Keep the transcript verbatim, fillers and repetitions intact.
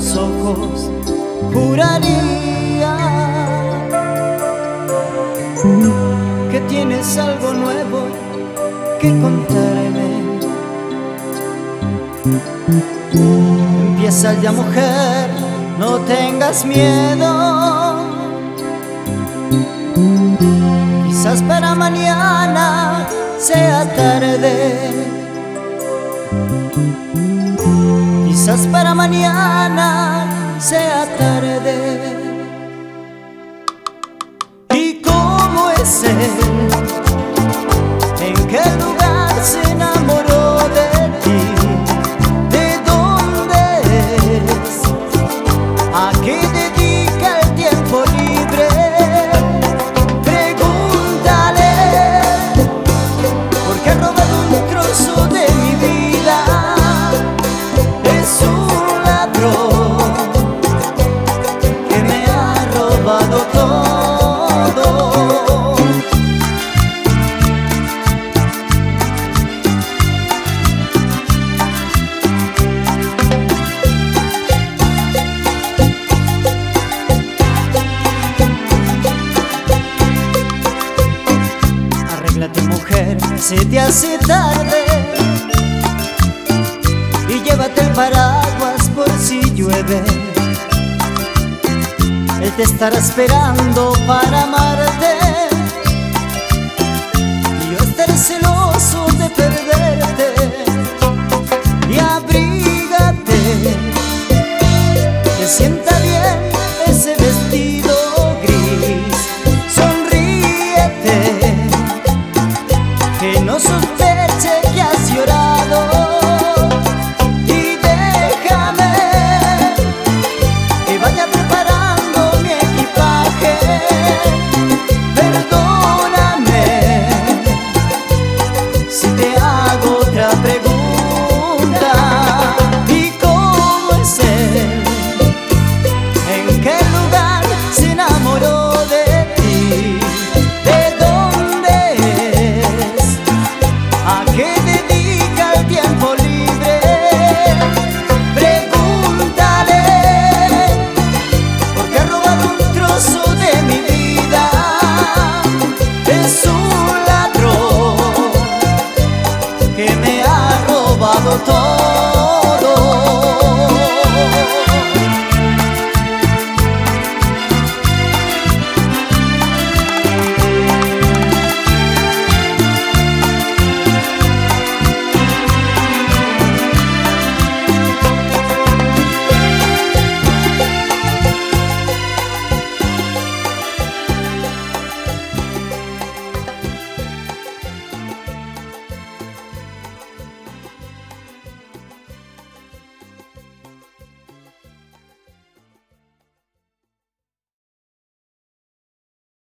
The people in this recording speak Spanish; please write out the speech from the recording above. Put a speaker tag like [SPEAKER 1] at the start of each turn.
[SPEAKER 1] los ojos, juraría que tienes algo nuevo que contarme. Empieza ya, mujer, no tengas miedo. Quizás para mañana sea tarde. Quizás para mañana sea tarde. ¿Y cómo es él? ¿En qué lugar se enamoró de ti? ¿De dónde es? ¿A qué dedica el tiempo libre? Pregúntale, porque ha robado un trozo de mi vida. Es un ladrón que me ha robado todo. Arréglate, mujer, se te hace tarde, y llévate el paraguas por si llueve. Él te estará esperando para amarte.